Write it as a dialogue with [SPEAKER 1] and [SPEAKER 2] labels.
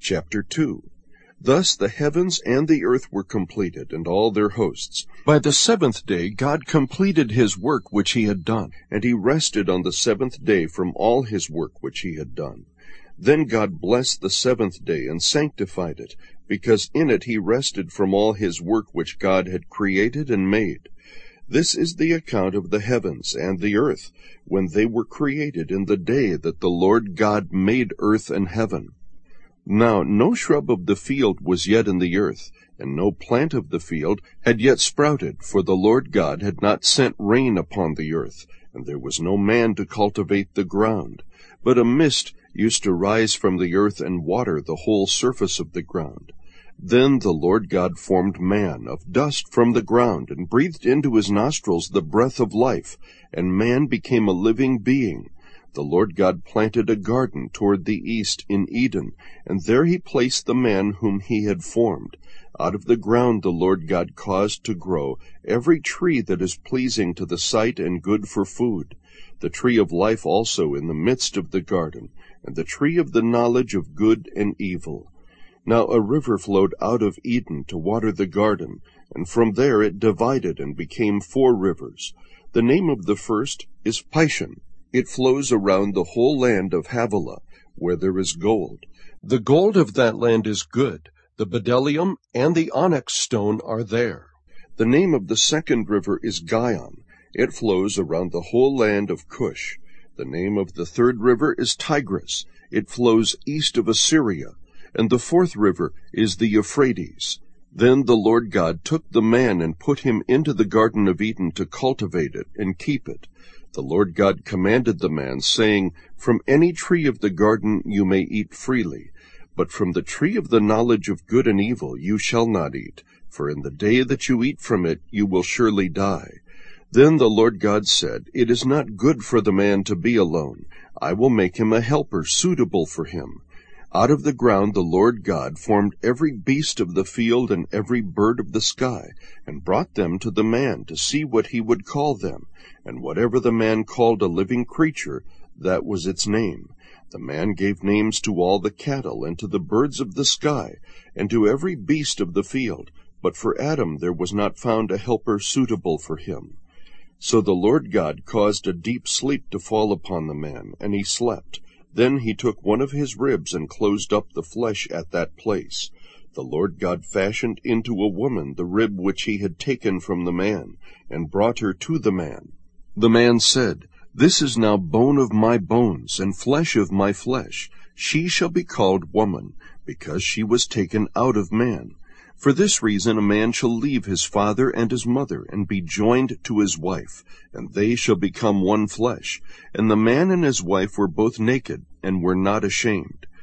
[SPEAKER 1] Chapter 2. Thus the heavens and the earth were completed, and all their hosts. By the seventh day God completed his work which he had done, and he rested on the seventh day from all his work which he had done. Then God blessed the seventh day and sanctified it, because in it he rested from all his work which God had created and made. This is the account of the heavens and the earth, when they were created in the day that the Lord God made earth and heaven. Now no shrub of the field was yet in the earth, and no plant of the field had yet sprouted, for the Lord God had not sent rain upon the earth, and there was no man to cultivate the ground. But a mist used to rise from the earth and water the whole surface of the ground. Then the Lord God formed man of dust from the ground, and breathed into his nostrils the breath of life, and man became a living being. The Lord God planted a garden toward the east in Eden, and there he placed the man whom he had formed. Out of the ground the Lord God caused to grow every tree that is pleasing to the sight and good for food, the tree of life also in the midst of the garden, and the tree of the knowledge of good and evil. Now a river flowed out of Eden to water the garden, and from there it divided and became 4 rivers. The name of the first is Pishon. It flows around the whole land of Havilah, where there is gold. The gold of that land is good. The bdellium and the onyx stone are there. The name of the second river is Gihon. It flows around the whole land of Cush. The name of the third river is Tigris. It flows east of Assyria. And the fourth river is the Euphrates. Then the Lord God took the man and put him into the Garden of Eden to cultivate it and keep it. The Lord God commanded the man, saying, From any tree of the garden you may eat freely, but from the tree of the knowledge of good and evil you shall not eat, for in the day that you eat from it you will surely die. Then the Lord God said, It is not good for the man to be alone. I will make him a helper suitable for him. Out of the ground the Lord God formed every beast of the field and every bird of the sky, and brought them to the man to see what he would call them. And whatever the man called a living creature, that was its name. The man gave names to all the cattle, and to the birds of the sky, and to every beast of the field. But for Adam there was not found a helper suitable for him. So the Lord God caused a deep sleep to fall upon the man, and he slept. Then he took one of his ribs and closed up the flesh at that place. The Lord God fashioned into a woman the rib which he had taken from the man, and brought her to the man. The man said, This is now bone of my bones, and flesh of my flesh. She shall be called woman, because she was taken out of man. For this reason a man shall leave his father and his mother, and be joined to his wife, and they shall become one flesh. And the man and his wife were both naked, and were not ashamed.